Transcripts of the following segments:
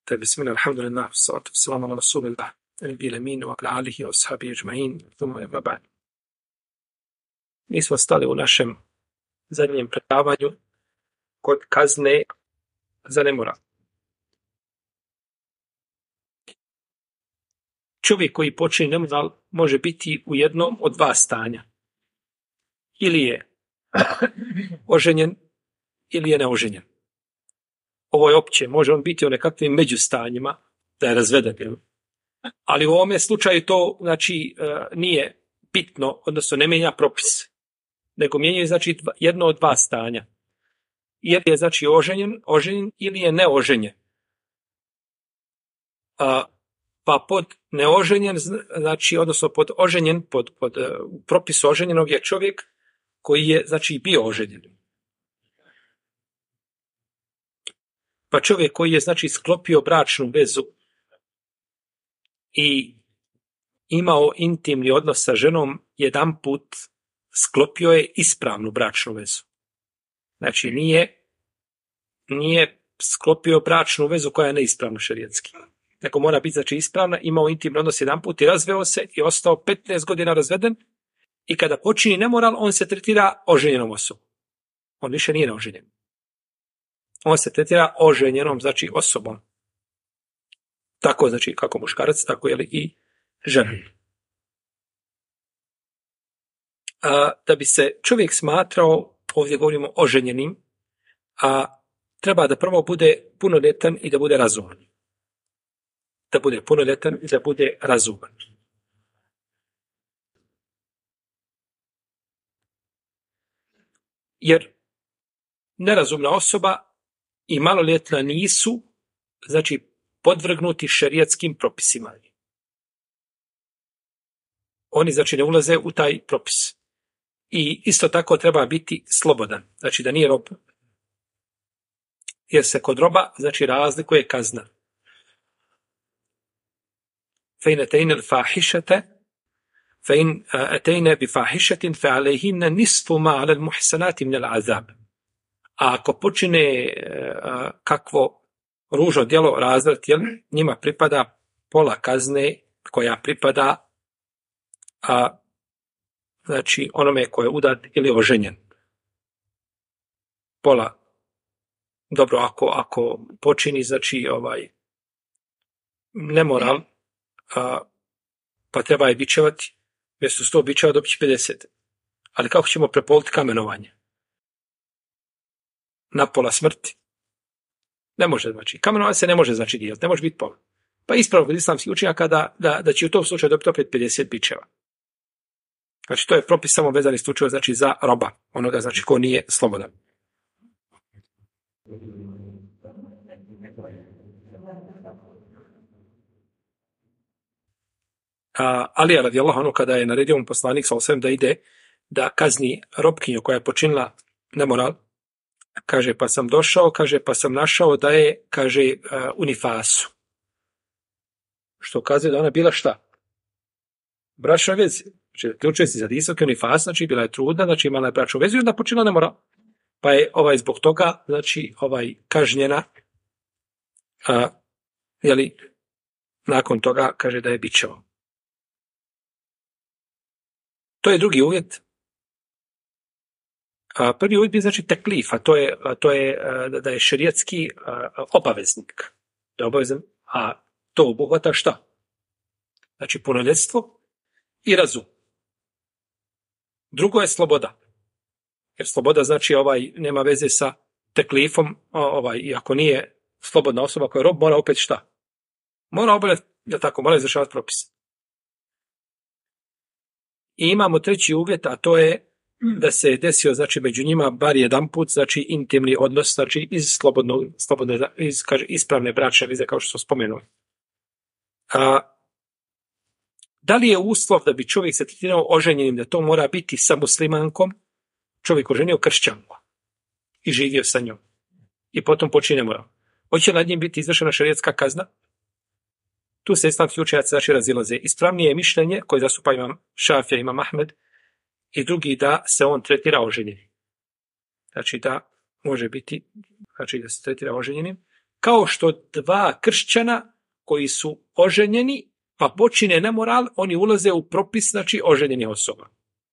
طيب بسم الله الحمد لله والصلاة والسلام على رسول الله النبي الأمين وعلى آله وأصحابه أجمعين ثم أما بعد. Mi smo stali u našem zadnjem predavanju kod kazne za nemoral. Čovjek koji počini nemoral može biti u jednom od dva stanja. Ili je oženjen ili je neoženjen. Ovo je opće, može on biti u nekakvim međustanjima, da je razveden. Ali u ovome slučaju to znači nije bitno, odnosno ne mijenja propis, nego mijenjaju znači jedno od dva stanja. Ili je znači oženjen ili je neoženjen. Pa pod neoženjen, znači odnosno pod oženjen, pod propisu oženjenog je čovjek koji je znači bio oženjen. Pa čovjek koji je znači sklopio bračnu vezu i imao intimni odnos sa ženom, jedanput sklopio je ispravnu bračnu vezu. Znači nije sklopio bračnu vezu koja je neispravna šerijatski. Nego mora biti znači ispravna, imao intimni odnos jedanput i razveo se i ostao 15 godina razveden i kada počini nemoral, on se tretira oženjenom osobom. On više nije neoženjen. On se tretira oženjenom, znači osobom. Tako znači kako muškarac, tako je li i žena. Da bi se čovjek smatrao, ovdje govorimo oženjenim, treba da prvo bude punoljetan i da bude razuman. Da bude punoljetan i da bude razuman. Jer nerazumna osoba i maloljetna nisu, znači, podvrgnuti šerijatskim propisima. Oni, znači, ne ulaze u taj propis. I isto tako treba biti slobodan, znači da nije rob. Jer se kod roba, znači, razlikuje kazna. فَإِنْ أَتَيْنَ الْفَاحِشَةَ فَإِنْ أَتَيْنَ بِفَاحِشَةٍ فَعَلَيْهِنَّ نِصْفُ مَا عَلَى الْمُحْسَنَاتِ مِنَ الْعَذَابِ. A ako počine kakvo ružno djelo, razvrat, njima pripada pola kazne koja pripada znači onome ko je udat ili oženjen. Pola. Dobro, ako počini znači nemoral, pa treba je bičevati, mjesto 100 bičeva dobiti 50. Ali kako ćemo prepoliti kamenovanje? Na pola smrti. Ne može, znači, kamenovanje se ne može, znači, dijeliti, ne može biti pola. Pa ispravno kod islamskih učenjaka da će u tom slučaju dobiti opet 50 bičeva. Znači, to je propis samo vezani slučaj, znači, za roba, onoga, znači, ko nije slobodan. Ali radijallahu anhu, kada je naredio mu poslanik sallallahu da ide da kazni robkinju koja je počinila nemoral, kaže, pa sam došao, kaže, pa sam našao da je, kaže, u nifasu. Što ukazuje da ona bila šta? Bračna vezi. Znači, ključuje se za disak, u nifas, znači, bila je trudna, znači, imala je bračnu vezu i onda počinila nemoral. Pa je zbog toga, znači, kažnjena, nakon toga, kaže da je bičao. To je drugi uvjet. Prvi uvjet bi znači teklif, a to je da je šerijatski obaveznik. Da je obavezan, a to obuhvata šta? Znači punoljetstvo i razum. Drugo je sloboda. Jer sloboda znači nema veze sa teklifom, i ako nije slobodna osoba koja je rob, mora opet šta? Mora obavljati, mora izvršavati propise. I imamo treći uvjet, a to je da se desio, znači, među njima bar jedanput, znači, intimni odnos, znači, iz ispravne bračne veze, kao što smo spomenuli. Da li je uslov da bi čovjek se tretirao oženjenim, da to mora biti sa muslimankom, čovjek oženio kršćanku i živio sa njom i potom počine moral? Hoće nad njim biti izvršena šerijatska kazna? Tu se islamski učenjaci znači razilaze. Ispravnije je mišljenje koje zastupa imam Šafija, imam Ahmed i drugi da se on tretira oženjenim. Znači da može biti, znači da se tretira oženjenim, kao što dva kršćana koji su oženjeni, pa počine nemoral, oni ulaze u propis, znači oženjeni osoba.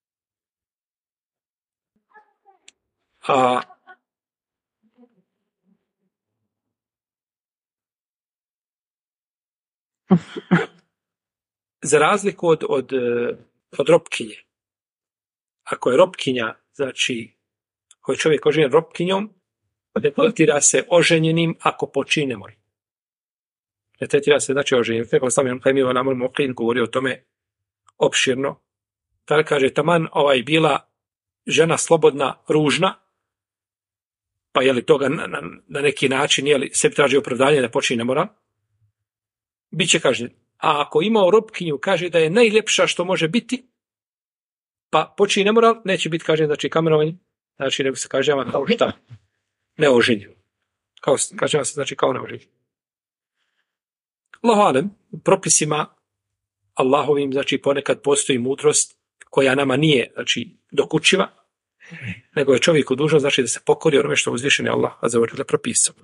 Za razliku od ropkinje. Ako je ropkinja, znači, ako je čovjek oženjen ropkinjom, ne tretira se oženjenim ako počini nemoj. Ne tretira se, znači, oženjenim. Neko sam je Kajmiva Namor Moklin govorio o tome opširno. Tada kaže, taman bila žena slobodna, ružna, pa je li toga na neki način, je li sebi traži opravdanje da počini nemoral, bit će kažnjen. A ako ima ropkinju, kaže da je najljepša što može biti, pa počini nemoral, neće biti kažnjen, znači kamenovanje, znači nego se kažnjava kao šta? Neoženjen. Kažnjava se, znači kao neoženjen. Allahu alem, u propisima Allahovim, znači ponekad postoji mudrost koja nama nije, znači, dokučiva, nego je čovjeku dužno, znači da se pokori onome što uzvišeni Allah azza wa dželle propisao.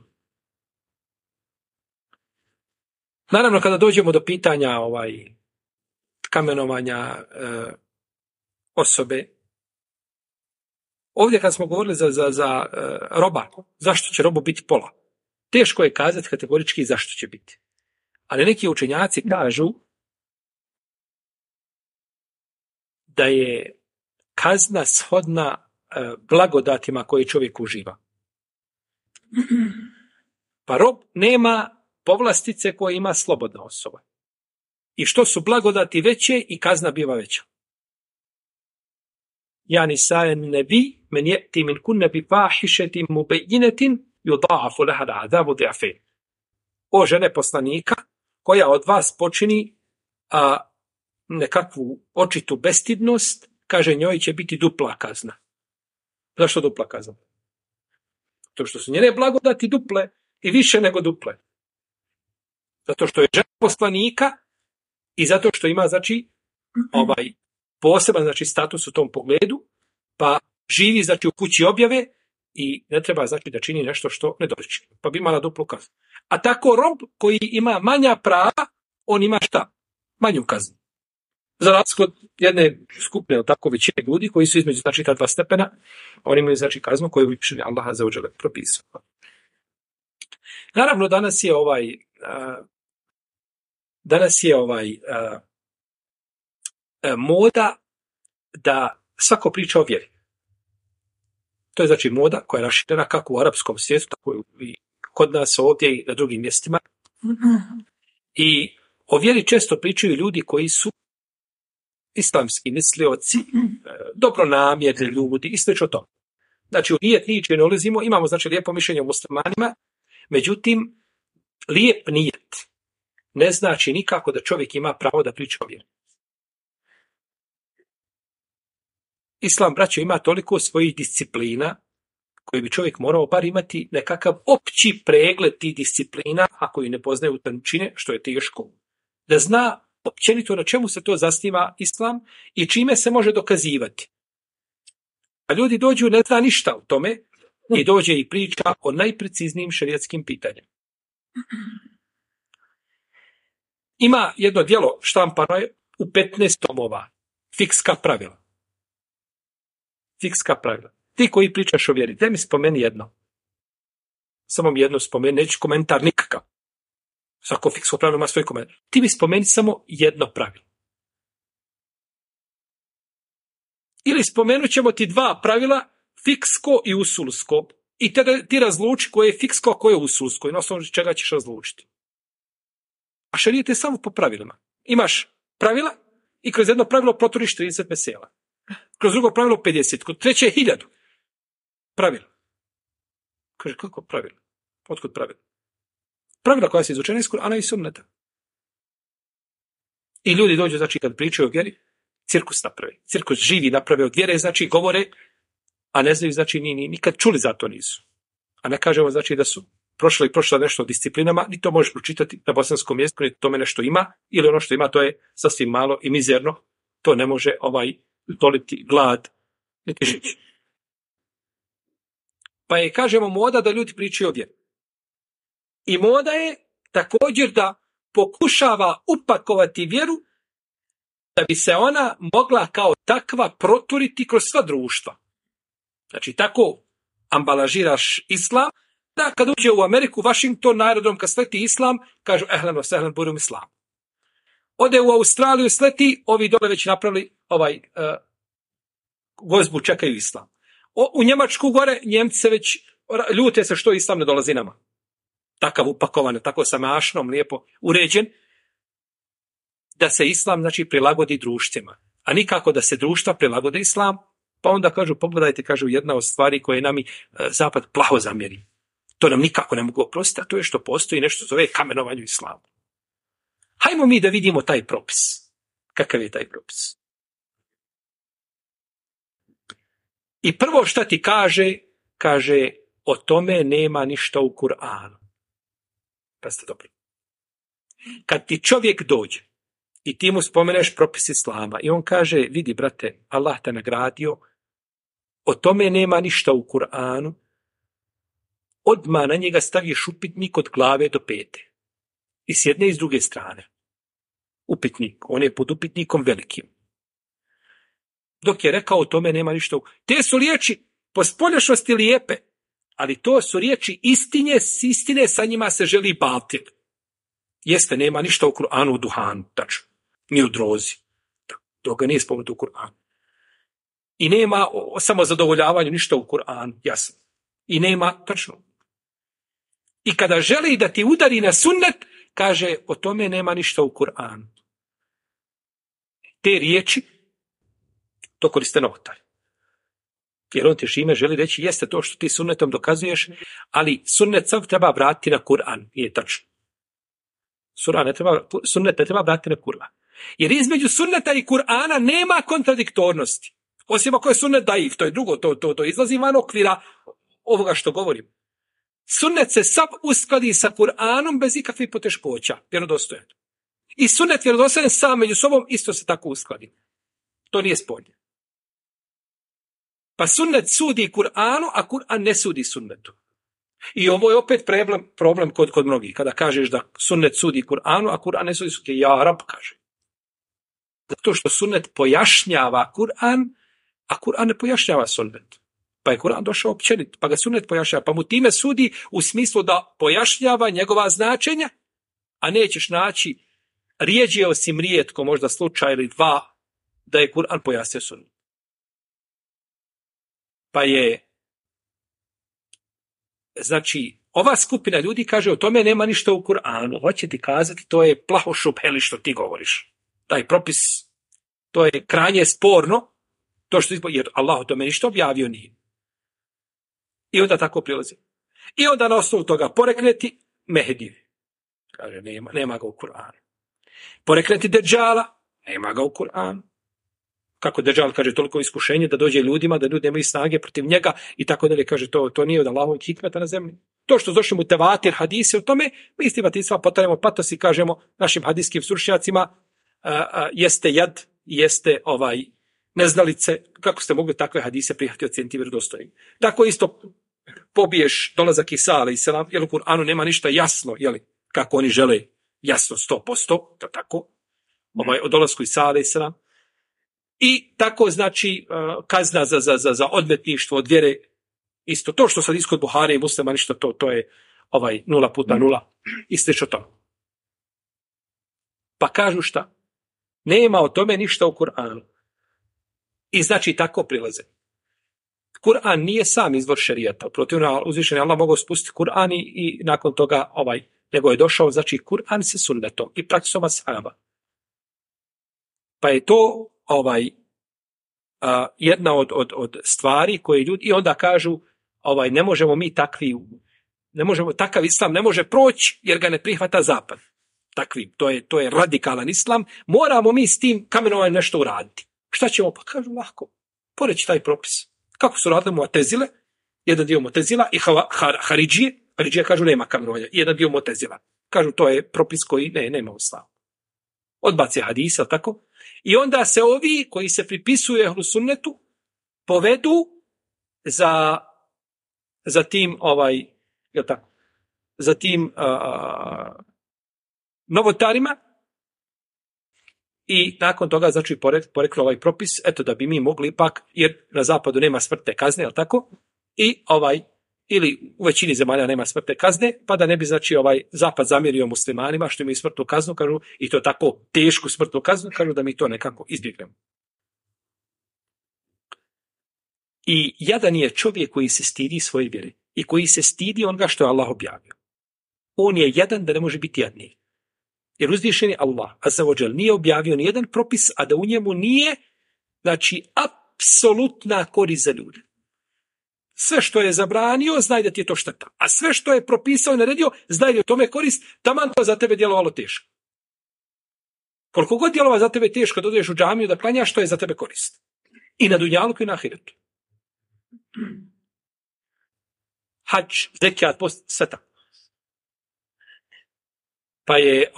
Naravno, kada dođemo do pitanja kamenovanja osobe, ovdje kad smo govorili za roba, zašto će robu biti pola? Teško je kazati kategorički zašto će biti. Ali neki učenjaci kažu da je kazna shodna blagodatima koje čovjek uživa. Pa rob nema povlastice koje ima slobodna osoba. I što su blagodati veće i kazna biva veća. Ja nisaen nebi men yati min kunna bi fahishatin mubayyinatin yudha'afu laha al'adabu di'afain. O žene poslanika koja od vas počini nekakvu očitu bestidnost, kaže njoj će biti dupla kazna. Zašto dupla kazna? To što su njene blagodati duple i više nego duple. Zato što je žena poslanika i zato što ima, znači, poseban, znači, status u tom pogledu, pa živi, znači, u kući objave i ne treba, znači, da čini nešto što ne doliči. Pa bi imala duplu kaznu. A tako rob koji ima manja prava, on ima šta? Manju kaznu. Za razliku od jedne skupine, tako većine ljudi koji su između, znači, ta dva stepena, oni imaju, znači, kaznu koju bi Allah azza wa dželle propisao. Naravno, danas je moda da svako priča o vjeri. To je, znači, moda koja je raširena kako u arapskom svijetu, tako i kod nas ovdje i na drugim mjestima. I o vjeri često pričaju ljudi koji su islamski mislioci, dobronamjerni ljudi i slično to. Znači, u nijet niče ne ulazimo, imamo, znači, lijepo mišljenje o muslimanima, međutim, lijep nijet ne znači nikako da čovjek ima pravo da priča o vjeri. Islam, braćo, ima toliko svojih disciplina koji bi čovjek morao bar imati nekakav opći pregled tih disciplina, ako ih ne poznaje u tančine, što je teško, da zna općenito na čemu se to zasniva Islam i čime se može dokazivati. A ljudi dođu, ne zna ništa o tome i dođe i priča o najpreciznijim šerijatskim pitanjima. Ima jedno djelo štampano je u 15 tomova. Fikska pravila. Fikska pravila. Ti koji pričaš o vjeri, daj mi spomeni jedno. Samo mi jedno spomeni, neću komentar nikakav. Svako fiksko pravilo ima svoj komentar. Ti mi spomeni samo jedno pravilo. Ili spomenut ćemo ti dva pravila, fiksko i usulsko. I ti razluči koje je fiksko, a koje je usulsko. I na osnovu čega ćeš razlučiti. A šerijet je samo po pravilima. Imaš pravila i kroz jedno pravilo proturiš 30 mesela. Kroz drugo pravilo 50. Kod treće je 1000. Pravila. Kaže, kako pravila? Otkud pravila? Pravila koja se izučena iz Kur'ana i Sunneta. I ljudi dođu, znači, kad pričaju o vjeri, cirkus naprave. Cirkus živi naprave od vjere, znači, govore, a ne znaju, znači, nikad čuli za to nisu. A ne kažemo, znači, da su prošla nešto o disciplinama, ni to možeš pročitati na bosanskom jeziku, ni tome nešto ima, ili ono što ima, to je sasvim malo i mizerno. To ne može utoliti glad, niti žić. Pa je, kažemo, moda da ljudi pričaju o vjeri. I moda je također da pokušava upakovati vjeru da bi se ona mogla kao takva proturiti kroz sva društva. Znači, tako ambalažiraš islam, da kad uđe u Ameriku, Washington, na aerodrom, kad sleti islam, kažu ehlan wa sehlan burum islam. Ode u Australiju, sleti, ovi dole već napravili gozbu, čekaju islam. U Njemačku gore, Njemci se već ljute se što islam ne dolazi nama. Takav upakovan, tako sa mašnom, lijepo uređen, da se islam, znači, prilagodi društvima. A nikako da se društva prilagode islam, pa onda kažu, pogledajte, kažu, jedna od stvari koje nam Zapad plaho zamjeri. To nam nikako ne mogu oprostiti, a to je što postoji nešto zove kamenovanju islamu. Hajmo mi da vidimo taj propis. Kakav je taj propis? I prvo šta ti kaže, o tome nema ništa u Kur'anu. Pazite dobro. Kad ti čovjek dođe i ti mu spomeneš propis islama i on kaže, vidi brate, Allah te nagradio, o tome nema ništa u Kur'anu, odmah na njega staviš upitnik od glave do pete. I s jedne i s druge strane. Upitnik, on je pod upitnikom velikim. Dok je rekao, o tome nema ništa. Te su riječi po spoljašnosti lijepe, ali to su riječi istine, sa njima se želi batil. Jeste, nema ništa u Kur'anu u duhanu, tačno, ni u drozi. Toga nije spomenuto u Kur'anu. I nema o samozadovoljavanju ništa u Kur'anu, jasno. I nema, tačno. I kada želi da ti udari na sunnet, kaže, o tome nema ništa u Kur'anu. Te riječi, to koriste novotari. Jer on ti šime želi reći, jeste to što ti sunnetom dokazuješ, ali sunnet sav treba vratiti na Kur'an. Nije tačno. Sunnet ne treba vratiti na Kur'an. Jer između sunneta i Kur'ana nema kontradiktornosti. Osim ako je sunnet daif, to je drugo, to izlazi van okvira ovoga što govorim. Sunnet se sav uskladi sa Kur'anom bez ikakvih poteškoća, vjerodostojan. I sunnet vjerodostojan sam među sobom isto se tako uskladi. To nije sporno. Pa sunnet sudi Kur'anu, a Kur'an ne sudi sunnetu. I ovo je opet problem kod mnogih. Kada kažeš da sunnet sudi Kur'anu, a Kur'an ne sudi sunnetu, ja Rab kaže. Zato što sunnet pojašnjava Kur'an, a Kur'an ne pojašnjava sunnet. Pa je Kur'an došao općenit, pa ga sunnet pojašnjava, pa mu time sudi u smislu da pojašnjava njegova značenja, a nećeš naći rijeđe osim rijetko, možda slučaj ili dva, da je Kur'an pojasnio sunnet. Pa je, znači, ova skupina ljudi kaže, o tome nema ništa u Kur'anu. Hoće ti kazati, to je plaho šupheli što ti govoriš. Taj propis, to je krajnje sporno, to što jer Allah o tome ništa objavio nije. I onda tako prilazi. I onda na osnovu toga porekneti Mehdi. Kaže, nema ga u Kur'anu. Porekneti Dejjala, nema ga u Kur'anu. Kako Dejjal kaže, toliko iskušenje da dođe ljudima, da ljudi nemaju snage protiv njega i tako dalje. Kaže, to nije od Allahovog hikmeta na zemlji. To što došli mu tevatir hadisi o tome, mi isti batisma potaremo patos i kažemo našim hadijskim stručnjacima, jeste jad, jeste neznalice, kako ste mogli takve hadise prihvatiti od cijenti vjerodostojnim. Tako isto pobiješ dolazak Isa alejselam, jer u Kur'anu nema ništa jasno, kako oni žele jasno 100%, tako, o dolasku Isa alejselam. I tako, znači, kazna za odmetništvo od vjere, isto to što sad iskod Buhari i Muslima, ništa to je 0 puta 0, i slično to. Pa kažu šta? Nema o tome ništa u Kur'anu. I znači tako prilaze. Kur'an nije sam izvor šerijata. Protivno, uzvišeni Allah mogao spustiti Kur'an i nakon toga nego je došao, znači Kur'an se sunnetom i praksom ashaba. Pa je to jedna od stvari koje ljudi, i onda kažu, ne možemo mi takav islam ne može proći jer ga ne prihvata zapad. Takvi, to je radikalan islam, moramo mi s tim kamenovanjem nešto uraditi. Šta ćemo? Pa kažu lako, poreći taj propis. Kako su radili Mu'tezile, jedan dio Mu'tezila i Haridžije kažu nema kamenovanja, jedan dio Mu'tezila. Kažu to je propis koji nema islamu. Odbaci hadisa, tako? I onda se ovi koji se pripisuju ehlu sunnetu povedu za tim, tako? za tim novotarima i nakon toga znači poreklo ovaj propis, eto da bi mi mogli ipak, jer na zapadu nema smrtne kazne, jel tako? I ili u većini zemalja nema smrtne kazne, pa da ne bi znači zapad zamjerio muslimanima što imaju smrtnu kaznu, kažu, i to tako tešku smrtnu kaznu, kažu da mi to nekako izbjegnemo. I jadan je čovjek koji se stidi svoje vjere i koji se stidi onoga što je Allah objavio. On je jadan da ne može biti jadniji. Jer uzvišeni Allah, azza wa džel, nije objavio ni jedan propis, a da u njemu nije, znači, apsolutna korist za ljude. Sve što je zabranio, znaj da ti je to šteta. A sve što je propisao i naredio, znaj da je o tome korist, taman to za tebe djelovalo teško. Koliko god djelova za tebe teško da odeš u džamiju da klanjaš, što je za tebe korist. I na dunjaluku i na ahiretu. Hadž, zekijat, post, sve tako. Pa je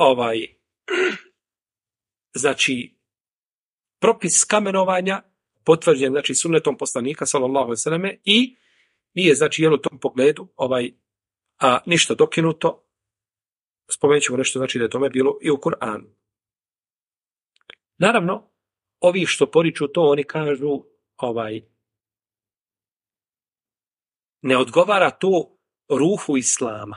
znači propis kamenovanja potvrđen znači sunnetom poslanika sallallahu alejhi ve selleme i nije znači u tom pogledu ništa dokinuto. Spomenut ćemo nešto znači da je tome bilo i u Kur'anu. Naravno, ovi što poriču to, oni kažu ne odgovara to ruhu islama.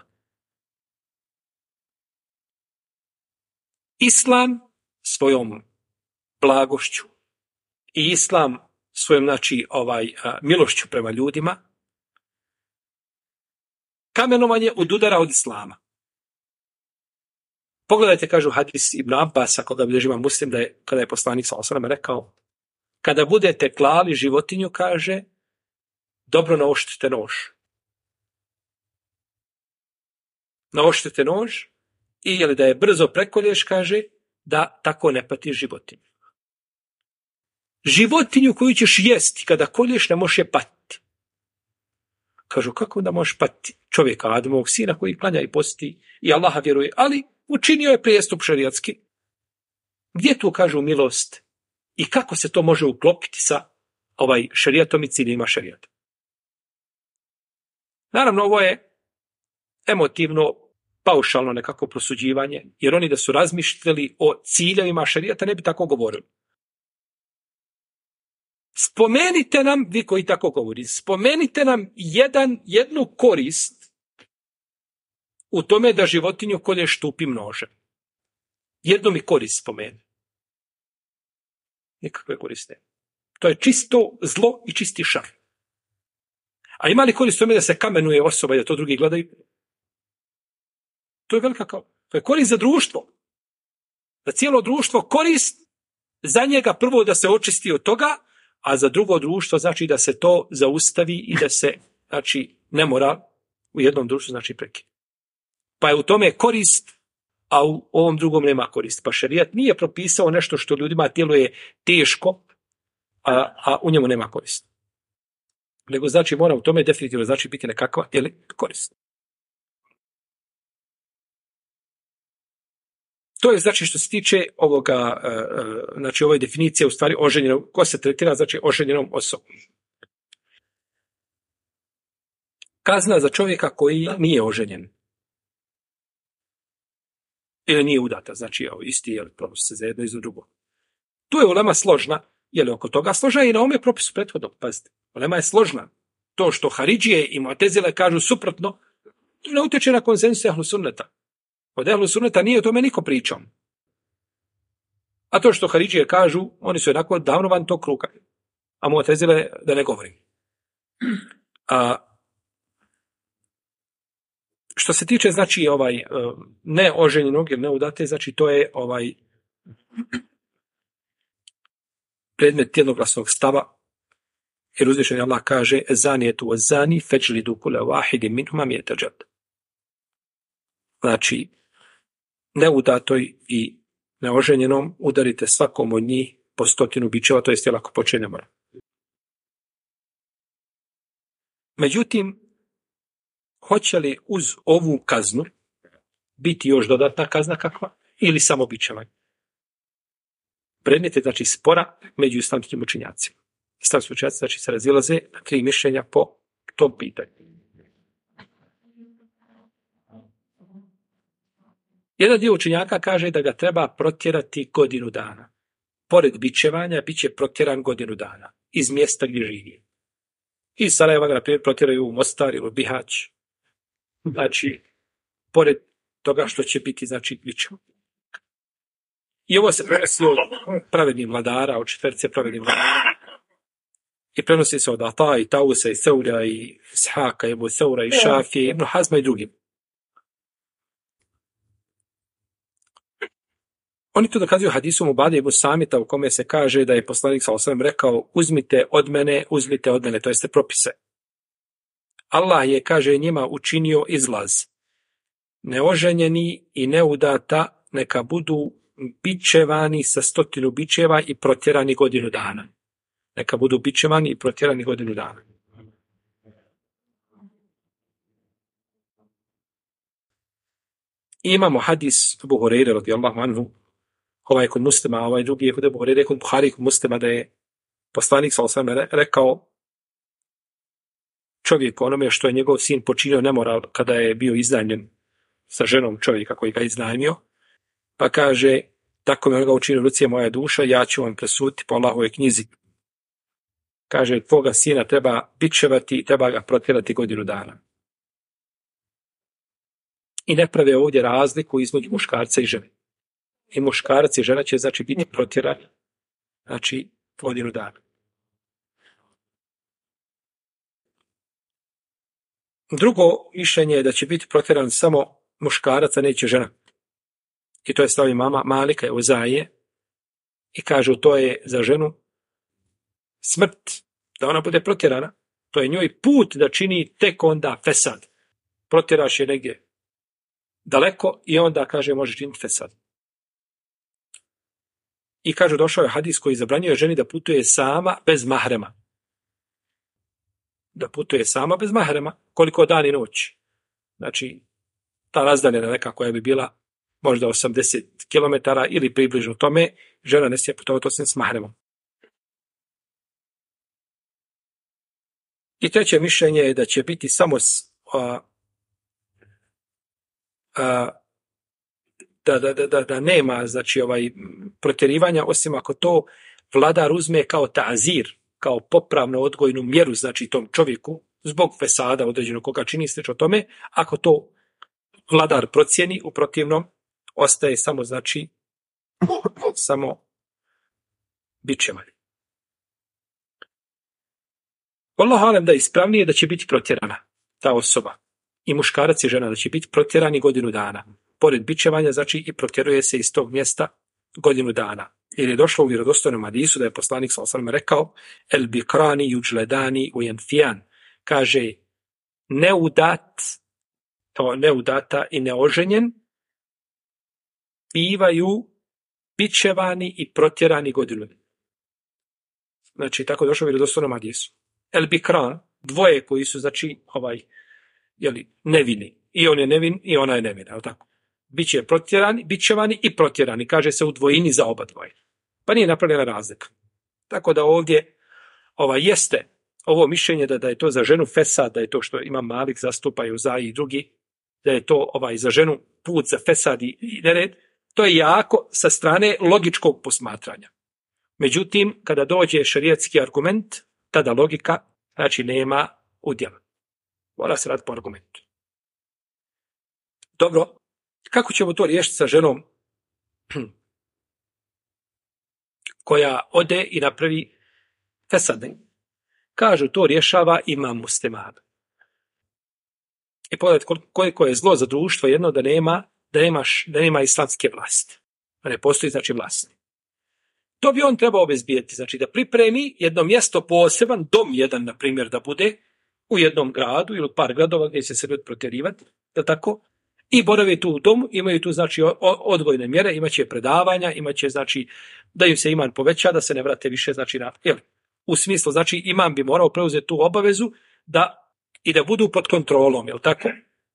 Islam svojom blagošću i islam svojom znači milošću prema ljudima kamenovanje odudara od islama. Pogledajte, kažu hadis Ibn Abbasa, koga bilježi Imam Muslim, da je kada je poslanik sallallahu alejhi ve sellem rekao, kada budete klali životinju, kaže, dobro naoštrite nož. Naoštrite nož i jeli da je brzo prekolješ, kaže, da tako ne patiš životinju. Životinju koju ćeš jesti, kada kolješ, ne možeš je patiti. Kažu, kako da možeš patiti čovjeka, Adamovog sina, koji klanja i posti i Allaha vjeruje, ali učinio je prijestup šerijatski. Gdje tu, kažu, milost i kako se to može uklopiti sa šerijatom i ciljima šerijata? Naravno, ovo je emotivno, paušalno nekako prosuđivanje, jer oni da su razmišljali o ciljevima šerijata ne bi tako govorili. Spomenite nam, vi koji tako govori, spomenite nam jednu korist u tome da životinju kolješ tupim nožem. Jednu mi korist spomeni. Nikakve koriste. To je čisto zlo i čisti šar. A ima li korist u tome da se kamenuje osoba i da to drugi gledaju? To je velika to je korist za društvo. Za cijelo društvo korist za njega prvo da se očisti od toga, a za drugo društvo znači da se to zaustavi i da se znači nemoral u jednom društvu znači prekine. Pa je u tome korist, a u ovom drugom nema korist. Pa šerijat nije propisao nešto što ljudima djeluje teško, a u njemu nema korist. Nego znači mora u tome definitivno znači biti nekakva korist. To je znači što se tiče ovoga, znači ove definicije u stvari oženjenom, ko se tretira znači oženjenom osobom. Kazna za čovjeka koji nije oženjen. Ili nije udata, znači isti propis se za jedno i za drugo. Tu je ulema složna, je li oko toga složna i na ovome propisu prethodnog, pazite. Ulema je složna. To što Haridžije i Mu'tezile kažu suprotno, to ne utječe na konsenzus ehlu sunneta. Od ehlu sunneta nije o tome niko pričao. A to što Haridžije kažu, oni su jednako davno van tog kruga. A Mu'tezile da ne govorim. Što se tiče, znači, neoženjenog ili neudate, znači, to je predmet jednoglasnog stava, jer uzvišeni Allah kaže zanijetu wa zani feđlidu kule wahidi minhuma mi'ata džald. Znači, neudatoj i neoženjenom udarite svakom od njih po 100 bičeva, to jest ako počine mora. Međutim, hoće li uz ovu kaznu biti još dodatna kazna kakva ili samo bičevanje? Predmet je znači spora među islamskim učenjacima. Islamski učenjaci znači se razilaze na 3 mišljenja po tom pitanju. Jedan dio učenjaka kaže da ga treba protjerati godinu dana. Pored bičevanja, bit će protjeran godinu dana iz mjesta gdje živi. I Sarajeva ga, na primjer, protjeraju u Mostar ili u Bihać. Znači, pored toga što će biti, znači, bičevan. I ovo se prenosi od pravednih vladara, od četverce pravednih vladara. I prenosi se od Ata i Tausa i Seura i Ishaka i Ebu Seura i Šafije i Ibn Hazma i drugim. Oni to dokazuju hadisom Ubade ibn Samita u kome se kaže da je poslanik sallallahu alejhi ve sellem rekao uzmite od mene, to jeste propise. Allah je, kaže, njima učinio izlaz. Neoženjeni i neudata neka budu bičevani sa 100 bičeva i protjerani godinu dana. Neka budu bičevani i protjerani godinu dana. I imamo hadis Abu Hurajre radijallahu anhu, ovaj kod Muslima, ovaj drugi je kod Abu Hurajre, kod Buhari kod Muslima, da je poslanik sallallahu alejhi ve sellem rekao čovjek onome što je njegov sin počinio nemoral kada je bio iznajmljen sa ženom čovjeka koji ga iznajmio, pa kaže, tako mi on ga učinio, ruci je moja duša, ja ću vam presuditi po Allahovoj knjizi. Kaže, tvoga sina treba bičevati i treba ga protjerati godinu dana. I ne prave ovdje razliku između muškarca i žene. I muškarac i žena će, znači, biti protjerani, znači, godinu dana. Drugo mišljenje je da će biti protjeran samo muškarac, a neće žena. I to je stav imama Malika Euzaije. I kažu, to je za ženu smrt, da ona bude protjerana. To je njoj put da čini tek onda fesad. Protjeraš je negdje daleko i onda, kaže, može činiti fesad. I kažu, došao je hadis koji zabranjuje ženi da putuje sama bez mahrema. Da putuje sama bez mahrema, koliko dan i noć. Znači, ta razdaljena neka koja bi bila možda 80 km ili približno tome, žena ne smije putovati osim s mahremom. I treće mišljenje je da će biti samo da nema, znači, protjerivanja, osim ako to vladar uzme kao ta'zir, kao popravno odgojnu mjeru, znači, tom čovjeku, zbog fesada određenog koga čini slično tome, ako to vladar procijeni, u protivnom ostaje samo, znači, samo bičevanje. Wallahu alem da je ispravnije da će biti protjerana ta osoba. I muškarac i žena da će biti protjerani godinu dana. Pored bičevanja, znači, i protjeruje se iz tog mjesta godinu dana. Jer je došlo u vjerodostojnom hadisu da je poslanik sallallahu alejhi ve sellem rekao el bikrani yujledani u yanfiyan. Kaže, neudata i neoženjen bivaju bičevani i protjerani godinu. Znači, tako je došlo u vjerodostojnom hadisu. El bikran, dvoje koji su, znači, nevini. I on je nevin i ona je nevina, tako? Biće protjerani, bičevani i protjerani, kaže se u dvojini za oba dvoje. Pa nije napravljena razlika. Tako da ovdje jeste ovo mišljenje da je to za ženu fesad, da je to što ima Malik zastupaju za i drugi, da je to za ženu put za fesad i nered, to je jako sa strane logičkog posmatranja. Međutim, kada dođe šerijatski argument, tada logika, znači, nema udjela. Mora se raditi po argumentu. Dobro, kako ćemo to riješiti sa ženom koja ode i napravi fesad? Kažu, to rješava imam musliman. I pogledajte koliko je zlo za društvo jedno da nema islamske vlasti. Da ne postoji, znači, vlasti. To bi on trebao obezbijeti, znači da pripremi jedno mjesto poseban, dom jedan, na primjer, da bude u jednom gradu ili par gradova gdje će se ljudi protjerivati, da tako, i borave tu u domu, imaju tu, znači, odgojne mjere, imaće predavanja, imaće, znači, da im se iman poveća, da se ne vrate više, znači, u smislu, znači, imam bi morao preuzeti tu obavezu da budu pod kontrolom, jel tako?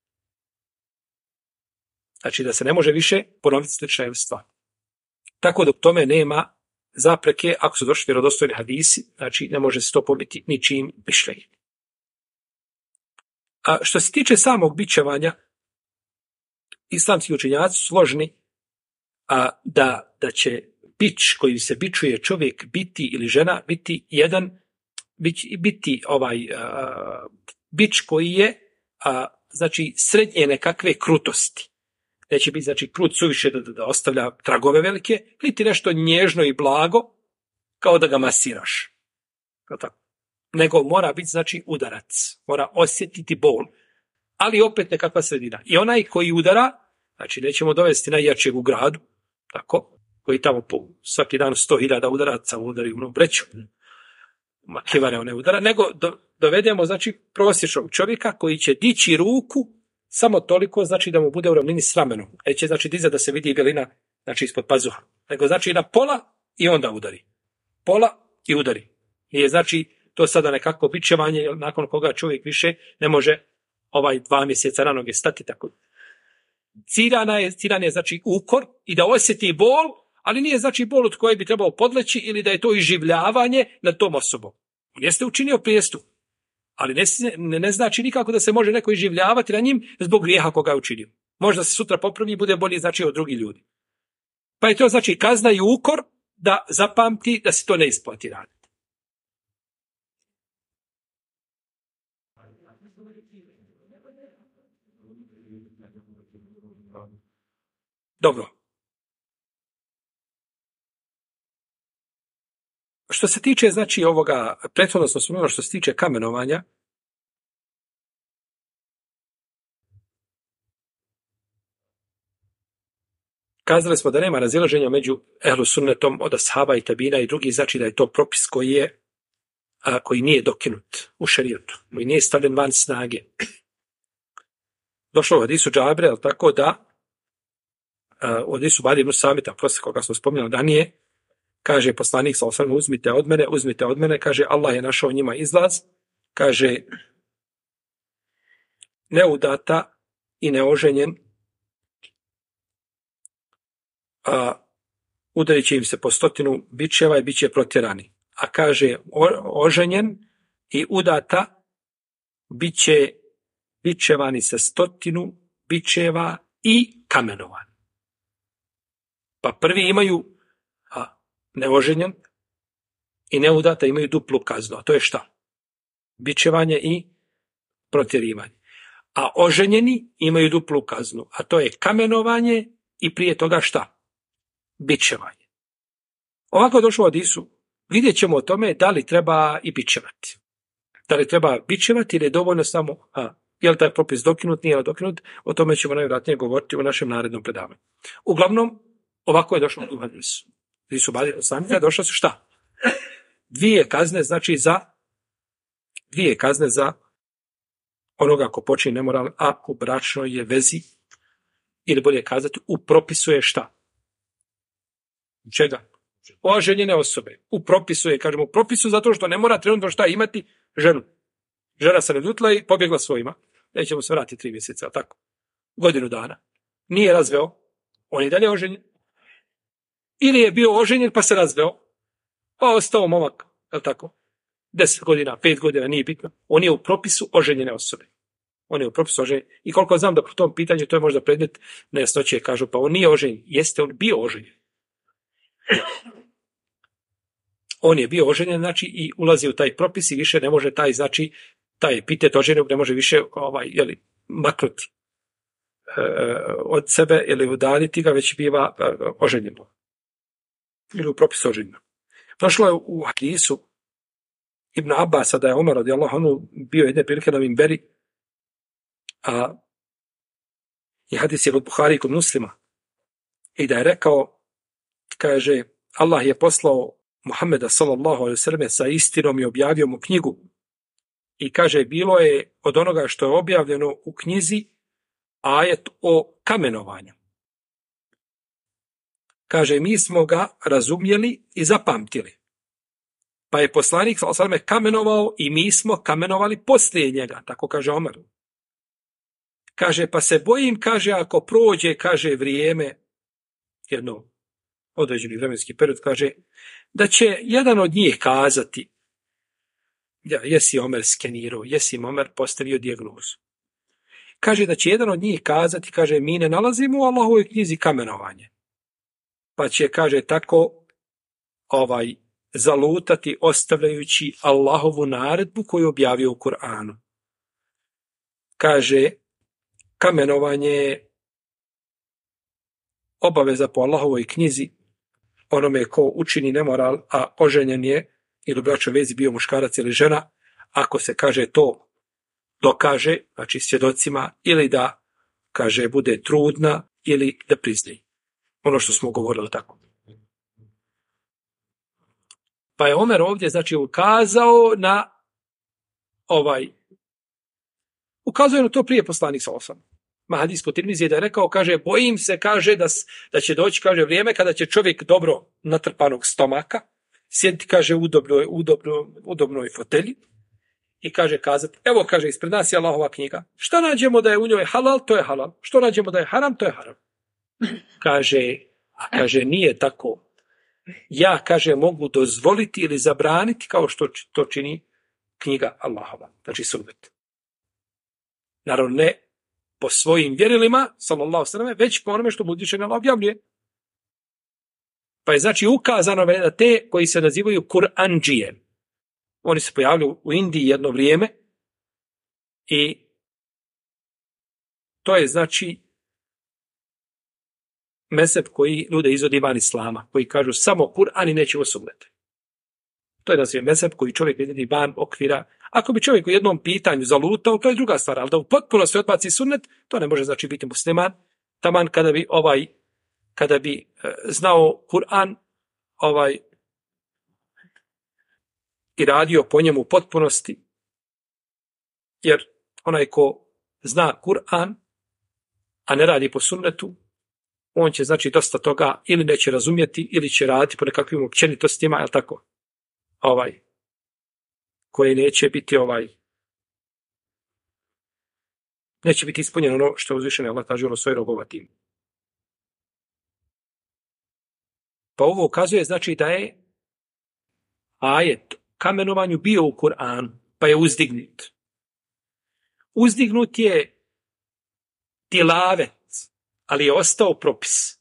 Znači, da se ne može više ponoviti slična stvar. Tako da u tome nema zapreke, ako su došli vjerodostojni hadisi, znači, ne može se to pobiti ničim mišljenjem. A što se tiče samog bičevanja, islamski učenjaci složni da će bič koji se bičuje čovjek biti ili žena biti bič koji je znači srednje nekakve krutosti. Neće biti znači krut suviše da ostavlja tragove velike, niti nešto nježno i blago kao da ga masiraš. Nego mora biti znači udarac, mora osjetiti bol, ali opet nekakva sredina. I onaj koji udara, znači nećemo dovesti najjačeg u gradu, tako, koji tamo svaki dan 100.000 udaraca udari u breću, makivare one udara, nego dovedemo znači prosječnog čovjeka koji će dići ruku samo toliko, znači da mu bude u ravnini s ramenom. Neće znači dizati da se vidi belina, znači ispod pazuha, nego znači na pola i onda udari. Pola i udari. I znači to sada nekako bičevanje, nakon koga čovjek više ne može 2 mjeseca na noge stati tako. Ciljan je znači ukor i da osjeti bol, ali nije znači bol od koje bi trebao podleći ili da je to iživljavanje nad tom osobom. On jeste učinio prijestup, ali ne znači nikako da se može neko iživljavati na njim zbog grijeha koga je učinio. Možda se sutra popravi i bude bolji znači od drugih ljudi. Pa je to znači kazna i ukor da zapamti da se to ne isplati raditi. Dobro. Što se tiče, znači, ovoga, prethodno smo spomenuli što se tiče kamenovanja, kazali smo da nema razilaženja među ehlu sunnetom od ashaba i tabina i drugih, znači da je to propis koji nije dokinut u šerijetu, koji nije stavljen van snage. Došlo u hadisu Džabre, ali tako da u hadisu Badi ibn Samita, prosto koga smo spominjali ranije, kaže poslanik sallallahu alejhi ve sellem, uzmite od mene, kaže Allah je našao njima izlaz, kaže neudata i neoženjen, udarit će im se po 100 bičeva i bit će protjerani. A kaže oženjen i udata bit će bičevani sa 100 bičeva i kamenovani. Pa prvi imaju neoženjen i neudata imaju duplu kaznu. A to je šta? Bičevanje i protjerivanje. A oženjeni imaju duplu kaznu. A to je kamenovanje i prije toga šta? Bičevanje. Ovako je došlo od Isu. Vidjet ćemo o tome da li treba i bičevati. Da li treba bičevati ili je dovoljno samo, je li taj propis dokinut, nije li dokinut, o tome ćemo najvjerojatnije govoriti u našem narednom predavanju. Uglavnom, ovako je došlo od Isu. Isu Badi Samita došla su šta? Dvije kazne za onoga ko počini nemoral, a u bračnoj je vezi, ili bolje kazati, u propisu je šta? Čega? Oženjene osobe. U propisu je, kažemo, u propisu zato što ne mora trenutno šta imati ženu. Žena se naljutila i pobjegla svojima. Nećemo se vratiti 3 mjeseca, ali tako? Godinu dana. Nije razveo. On je dalje oženjen. Ili je bio oženjen pa se razveo. Pa ostao momak, je li tako? 10 godina, 5 godina, nije bitno. On je u propisu oženjene osobe. On je u propisu oženjen. I koliko znam da po tom pitanju, to je možda predmet nejasnoće, kažu, pa on nije oženjen. Jeste on bio oženjen. On je bio oženjen, znači, i ulazi u taj propis i više ne može taj epitet oženjenog ne može više maknuti od sebe ili udaljiti ga, već biva oženjeno. Ili u propisu oženjeno. Došlo je u hadisu Ibn Abbasa da je Omer radijallahu anhu bio jedne prilike na minberi, i hadis je od Buhari i kod Muslima, i da je rekao, kaže, Allah je poslao Muhammeda sallallahu alejhi ve selleme sa istinom i objavio mu knjigu. I kaže, bilo je od onoga što je objavljeno u knjizi ajet o kamenovanju. Kaže, mi smo ga razumjeli i zapamtili. Pa je poslanik sallallahu alejhi ve selleme kamenovao i mi smo kamenovali poslije njega, tako kaže Omer. Kaže, pa se bojim, kaže, ako prođe, kaže, vrijeme, jedno određeni vremenski period, kaže, da će jedan od njih kazati, jesi Omer skenirao, jesi Omer postavio dijagnozu. Kaže da će jedan od njih kazati, kaže, mi ne nalazimo u Allahovoj knjizi kamenovanje. Pa će, kaže, tako zalutati ostavljajući Allahovu naredbu koju objavio u Kur'anu. Kaže, kamenovanje je obaveza po Allahovoj knjizi onome ko učini nemoral, a oženjen je ili u bračnoj vezi bio muškarac ili žena, ako se, kaže, to dokaže, znači svjedocima, ili da, kaže, bude trudna ili da priznaje. Ono što smo govorili tako. Pa je Omer ovdje, znači, ukazao na to prije poslanik sa osam. Hadis kod Tirmizije da je rekao, kaže, bojim se, kaže, da će doći, kaže, vrijeme kada će čovjek dobro natrpanog stomaka sjediti, kaže, u udobnoj fotelji i kaže, kazati, evo, kaže, ispred nas je Allahova knjiga. Šta nađemo da je u njoj halal, to je halal. Što nađemo da je haram, to je haram. Kaže, nije tako. Ja, kaže, mogu dozvoliti ili zabraniti kao što to čini knjiga Allahova. Znači, sunnet. Naravno, ne po svojim vjerilima, sallallahu sallam, već po onome što mu uzvišeni Allah objavljuje. Pa je, znači, ukazano da te koji se nazivaju Kur'andžije, oni se pojavljaju u Indiji jedno vrijeme i to je, znači, mezheb koji ljude izvodi van islama, koji kažu samo Kur'an i nećemo sunnet. To je naziv mezheb koji čovjek izvodi van okvira. Ako bi čovjek u jednom pitanju zalutao, to je druga stvar, ali da u potpunosti odbaci sunnet, to ne može, znači, biti musliman. Taman kada bi znao Kur'an i radio po njemu u potpunosti, jer onaj ko zna Kur'an, a ne radi po sunnetu, on će, znači, dosta toga ili neće razumjeti, ili će raditi po nekakvim općenitostima, jel tako? Koje neće biti neće biti ispunjeno ono što je uzvišeni Allah tražio svoj robova tim. Pa ovo ukazuje, znači, da je ajet kamenovanju bio u Kur'anu, pa je uzdignut. Uzdignut je tilavet, ali je ostao propis.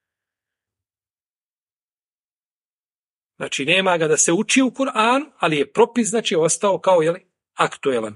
Znači, nema ga da se uči u Kur'an, ali je propis, znači, ostao kao, aktuelan.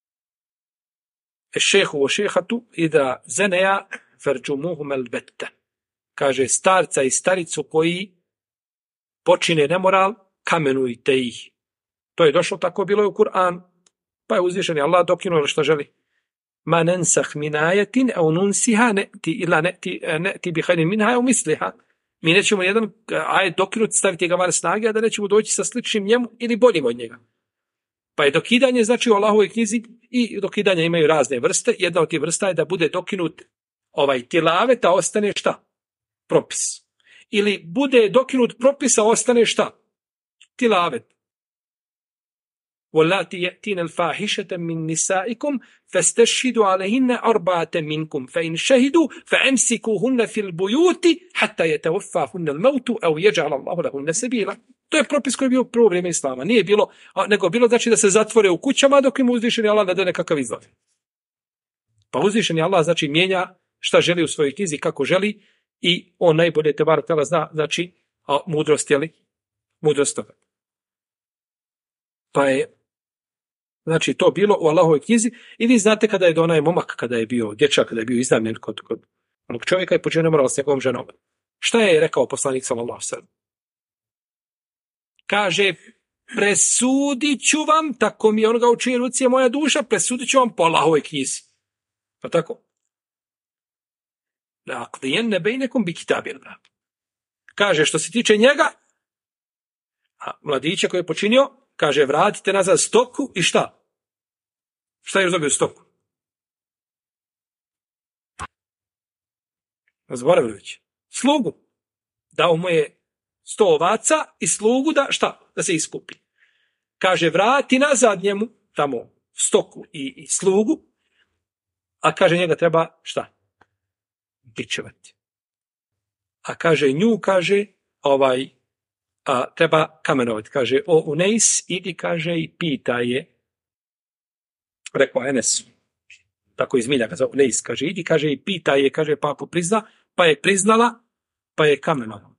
Šehu o šehatu i da zeneja ferđumuhum el bette. Kaže, starca i staricu koji počine nemoral, kamenujte ih. To je došlo, tako bilo je u Kur'an. Pa je uzvišeni Allah dokinuo što želi. Ma nensah min ajetin, au nunsiha ne'ti bi hajnin minha, au misliha. Mi nećemo jedan ajet dokinuti, staviti ga van snage, a da nećemo doći sa sličnim njemu ili boljim od njega. Pa je dokidanje, znači, u Allahovoj knjizi, i dokidanja imaju razne vrste. Jedna od tih vrsta je da bude dokinut tilavet, a ostane šta? Propis. Ili bude dokinut propis, a ostane šta? Tilavet. وَلَّاتِ يَأْتِينَ الْفَاحِشَةَ مِنْ نِسَائِكُمْ فَاسْتَشْهِدُوا عَلَيْهِنَّ أَرْبَعَةً مِنْكُمْ فَإِنْ شَهِدُوا فَأَمْسِكُوهُنَّ فِي الْبُيُوتِ حَتَّى يَتَوَفَّاهُنَّ الْمَوْتُ أَوْ يَجْعَلَ اللَّهُ لَهُنَّ سَبِيلًا. To je propis koji je bio u prvo vrijeme islama. Nije bilo, nego bilo, znači, da se zatvore u kućama dok im uzvišeni Allah da nekakav izgled. Pa uzvišeni Allah, znači, mijenja šta želi u svojoj knjizi, kako želi, i on najbolje tebara tela zna, znači, mudrost, mudrost toga. Pa je, znači, to bilo u Allahovoj knjizi i vi znate kada je onaj momak, kada je bio dječak, kada je bio iznajmljen kod onog čovjeka i počeo nemoral s njegovom ženom. Šta je rekao poslanik sallallahu alejhi? Kaže, presudit ću vam, tako mi je onoga u čijoj ruci je moja duša, presudit ću vam po Allahovoj knjizi. Pa tako? La'aqdiyanna bainakum bi kitabillah. Kaže, što se tiče njega, a mladića koji je počinio, kaže, vratite nazad stoku i šta? Šta je dobio stoku? Zaboravili već. Slugu. Dao mu je 100 ovaca i slugu da, šta? Da se iskupi. Kaže, vrati nazad njemu tamo stoku i slugu, a kaže, njega treba šta? Bičevati. A kaže, nju, kaže, treba kamenovati. Kaže, o Unejs, idi, kaže, i pita je, rekao Enes, tako iz Milja, kaže, Leis, kaže, idi, kaže, i pita je, kaže, pa ako prizna, pa je priznala, pa je kamenom.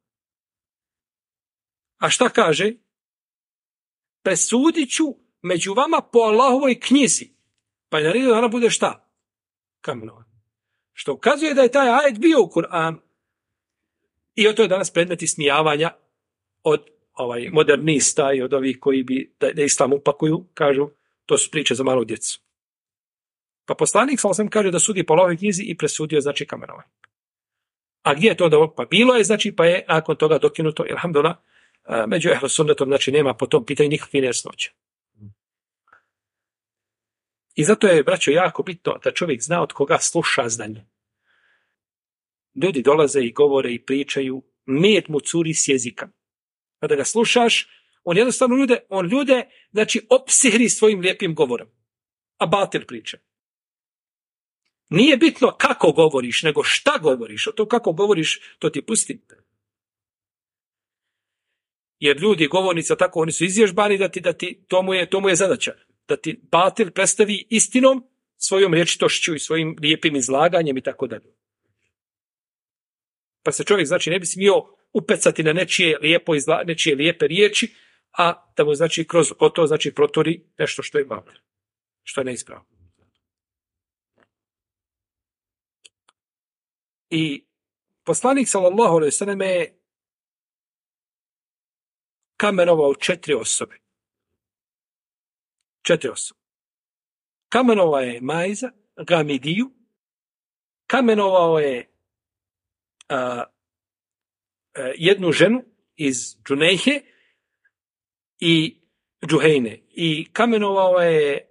A šta kaže? Presudit ću među vama po Allahovoj knjizi. Pa je naredio da ona bude šta? Kamenom. Što ukazuje da je taj ajet bio u Kur'anu. I o to je danas predmet ismijavanja od modernista i od ovih koji bi da islam upakuju, kažu, to su priče za malu djecu. Pa poslanik sallallahu kaže da sudi po Allahovoj knjizi i presudio, znači, kamenovanje. A gdje je to da? Pa bilo je, znači, pa je nakon toga dokinuto, alhamdulillah, među ehlu sunnetom, znači, nema po tom pitanju nikakvih nejasnoća. I zato je, braćo, jako bitno da čovjek zna od koga sluša znanje. Ljudi dolaze i govore i pričaju, med mu curi s jezika. Kada ga slušaš, on jednostavno ljude, znači, opsihri svojim lijepim govorom. A batil priča. Nije bitno kako govoriš, nego šta govoriš. O to kako govoriš, to ti pusti. Jer ljudi, govornici, tako, oni su izvježbani da ti to mu je zadaća. Da ti batil predstavi istinom, svojom rječitošću i svojim lijepim izlaganjem i tako dalje. Pa se čovjek, znači, ne bi smio upecati na nečije lijepe riječi, a da mu, znači, kroz to, znači, protori nešto što je batil, što je neispravno. I poslanik sallallahu alejhi ve sellem je kamenovao 4 osobe. 4 osobe. Kamenovao je Majza, Gamidiju, kamenovao je jednu ženu iz Džunejhe i Džuhejne. I kamenovao je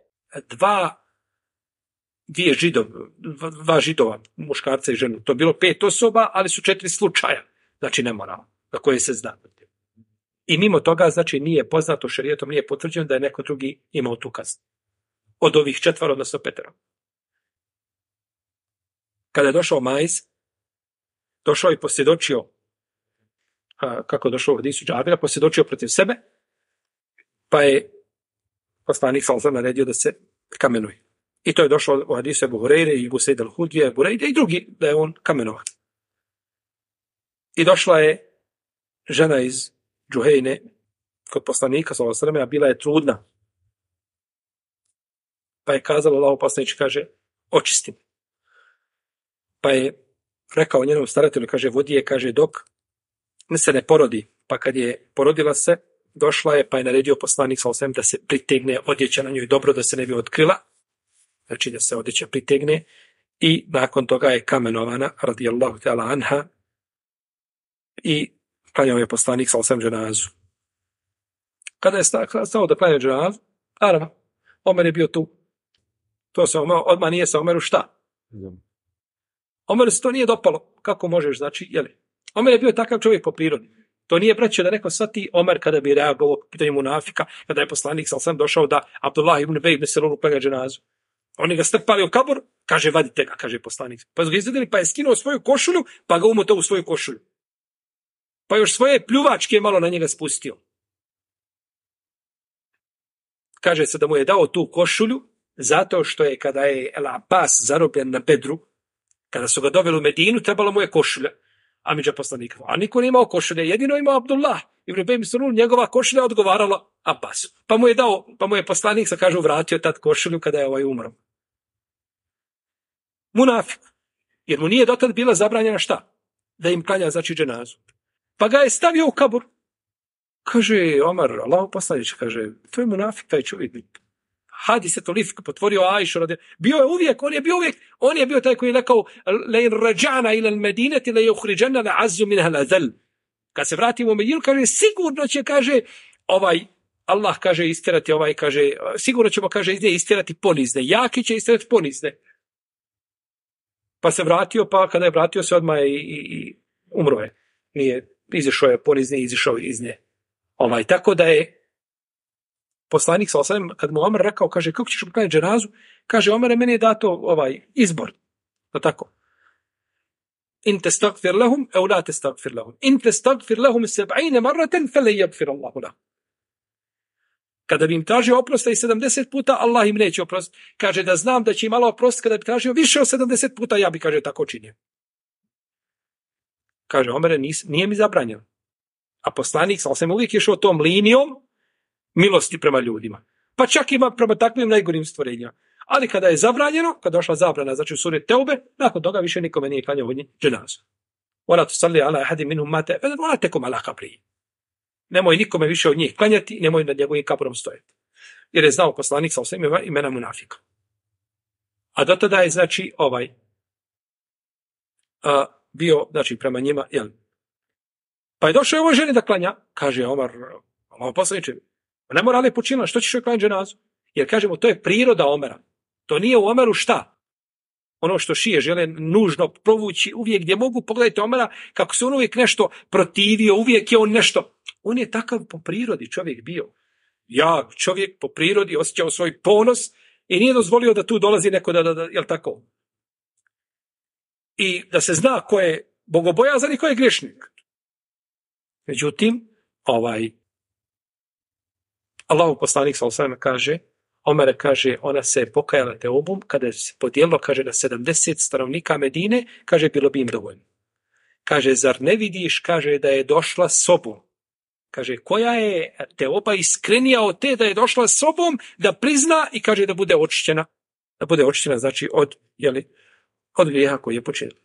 dva židova, muškarca i ženu. To je bilo 5 osoba, ali su 4 slučaja. Znači nemoral, na koje se zna. I mimo toga, znači, nije poznato šerijetom, nije potvrđeno da je neko drugi imao tu kaznu. Od ovih 4, odnosno 5. Kada je došao Majz, došao i posvjedočio, kako je došao u hadisu Džabira, posvjedočio protiv sebe, pa je poslanik sallallahu naredio da se kamenuje. I to je došlo u hadisu Ebu Hureyre i Ebu Sejda al-Hudrije, Ebu Hureyre i drugi, da je on kamenovan. I došla je žena iz Džuhejne kod poslanika sallallahu alejhi ve sellem, a bila je trudna. Pa je kazala Allahov poslanik, kaže, očisti me. Pa je rekao njenom staratelju, kaže, vodi je, kaže, dok se ne porodi. Pa kad je porodila se, došla je, pa je naredio poslanik sallallahu alejhi ve sellem da se pritegne odjeća na njoj dobro, da se ne bi otkrila. Znači da se odjeća pritegne. I nakon toga je kamenovana, radijallahu ta'ala anha, i klanjao je poslanik sallallahu alejhi ve sellem dženazu. Kada je stao da klanja dženazu, naravno, Omer je bio tu. To se odmah nije sa Omeru šta? Omeru se to nije dopalo. Kako možeš, znači, jeli? Omer je bio takav čovjek po prirodi. To nije braćo da neko shvati Omer kada bi reagovao pitanje munafika, kada je poslanik sallallahu alejhi ve sellem došao da Abdullah ibn Ubej ibn Selul klanja dženazu. Oni ga strpali u kabor, kaže, vadite ga, kaže poslanik. Pa su ga izvedeli, pa je skinuo svoju košulju, pa ga umotao u svoju košulju. Pa još svoje pljuvačke malo na njega spustio. Kaže se da mu je dao tu košulju, zato što je kada je El Abbas zarobljen na Bedru, kada su ga doveli u Medinu, trebalo mu je košulja. Amidža poslanika. A niko nije imao košulje, jedino imao Abdullah. Ibn Ubej ibn Selul, njegova košulja odgovarala Abbasu. Pa mu je poslanik, kažu, vratio tad košulju kada je umro. Munafik. Jer mu nije dotad bila zabranjena šta? Da im klanja, znači, dženazu. Pa ga je stavio u kabur. Kaže Omar, Allahov poslaniče, kaže, to je munafik, taj čovjek. Hadis je toliko potvorio Ajšu. Bio je uvijek, on je bio taj koji je rekao, le in rađana ila al-Medinati le yukhrijanna al-azzu minha al-azal. Kad se vratimo u Medinu, kaže, sigurno će, kaže, Allah kaže istjerati, kaže, sigurno ćemo, kaže, iz nje istjerati ponizne. Jaki će istjerati ponizne. Pa se vratio, pa kada je vratio se odmah i umro je. Nije, izišao je ponizne, izišao iz nje. Tako da je poslanik sallallahu alejhi ve sellem, kad mu Omer rekao, kaže, kako ćeš uklanjati dženazu? Kaže, Omer, meni je dato izbor. Tako. In testagfir lahum, au la testagfir lahum. In testagfir lahum 70 marratan, falan yaghfir Allahu lahum. Kada bi im tražio oprosta i 70 puta, Allah im neće oprostiti. Kaže da znam da će im Allah oprostiti kada bi tražio više od 70 puta, ja bi, kaže, tako činio. Kaže, Omere, nije mi zabranjeno. A poslanik sam uvijek išao tom linijom milosti prema ljudima. Pa čak ima prema takvim najgorim stvorenjima. Ali kada je zabranjeno, kada došla zabrana, znači u suri Teube, nakon toga više nikome nije klanjao od njih dženazu. Wala tusalli ala ahadin minhum mata abadan wala taqum ala qabri. Nemoj nikome više od njih klanjati, nemoj nad njegovim kabrom stojati. Jer je znao poslanik sa svim imena munafika. A do tada je, znači, bio, znači, prema njima, jel? Pa je došao ovoj ženi da klanja, kaže Omar, Allah poslaniče, ne mora li počinila, što ćeš joj klanjati dženazu? Jer kažemo, to je priroda Omera. To nije u Omeru šta? Ono što šije žele nužno provući uvijek gdje mogu. Pogledajte Omera kako se on uvijek nešto protivio, uvijek je on nešto. On je takav po prirodi čovjek bio. Ja, čovjek po prirodi osjećao svoj ponos i nije dozvolio da tu dolazi neko jel tako? I da se zna ko je bogobojazan i ko je grešnik. Međutim, Allahu poslanik s.a.v. kaže, Omere kaže, ona se pokajala teobom, kada se podijelilo, kaže, na 70 stanovnika Medine, kaže, bilo bi im dovoljno. Kaže, zar ne vidiš, kaže, da je došla sobom. Kaže, koja je teoba iskrenija od te da je došla sobom, da prizna i kaže da bude očišćena. Da bude očišćena, znači, od grijeha koji je počinila.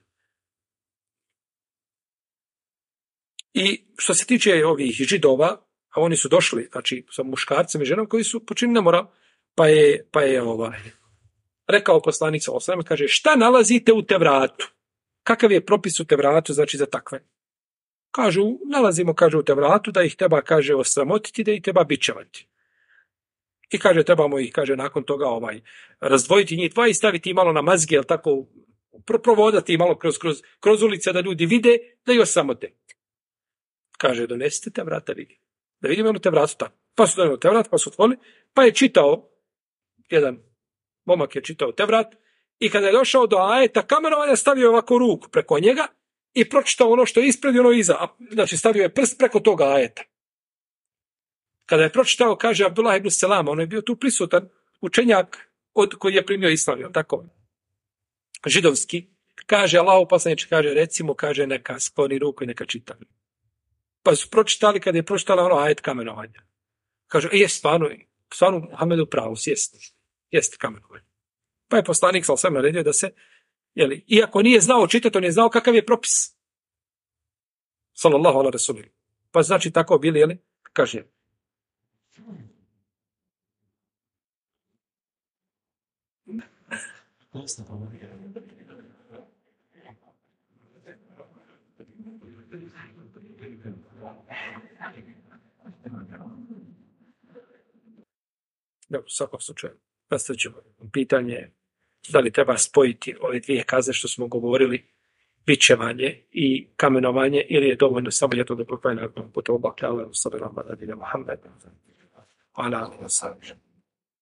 I što se tiče ovih Židova, a oni su došli, znači, sa muškarcem i ženom koji su počinili nemoral, pa je rekao poslanik s.a.v. kaže, šta nalazite u Tevratu? Kakav je propis u Tevratu, znači, za takve? Kažu, nalazimo, kaže, u Tevratu da ih treba, kaže, osramotiti, da ih treba bičevati. I kaže, trebamo ih, kaže, nakon toga razdvojiti njih dva i staviti malo na mazge, jel tako, provodati malo kroz ulice da ljudi vide, da ih osramote. Kaže, donesite Tevrat da vidi. Da vidimo ono Tevratu tako. Pa su donijeli Tevrat, pa su otvorili, pa je čitao, jedan momak je čitao Tevrat i kada je došao do ajeta kamenovanja, stavio ovako ruku preko njega i pročitao ono što je ispred i ono iza. Znači stavio je prst preko toga ajeta. Kada je pročitao, kaže Abdullah ibn Selama, on je bio tu prisutan učenjak koji je primio islam, tako židovski, kaže Allahu poslaniče, kaže recimo, kaže neka skloni ruku i neka čita. Pa su pročitali, kada je pročitala ono ajet kamenovanja. Kaže, stvarno Muhammedu pravo, jeste kamenovanje. Pa je poslanik s.a.v. naredio da se, iako nije znao čitati, on je znao kakav je propis. Sallallahu ala rasulih. Pa znači tako bili, kaže. U svakom slučaju, nastavit pitanje da li treba spojiti ove dvije kazne što smo govorili, bičevanje i kamenovanje, ili je dovoljno samo jedno da pokvajna puta obakljava u sabirama da dine Muhammed. Hvala.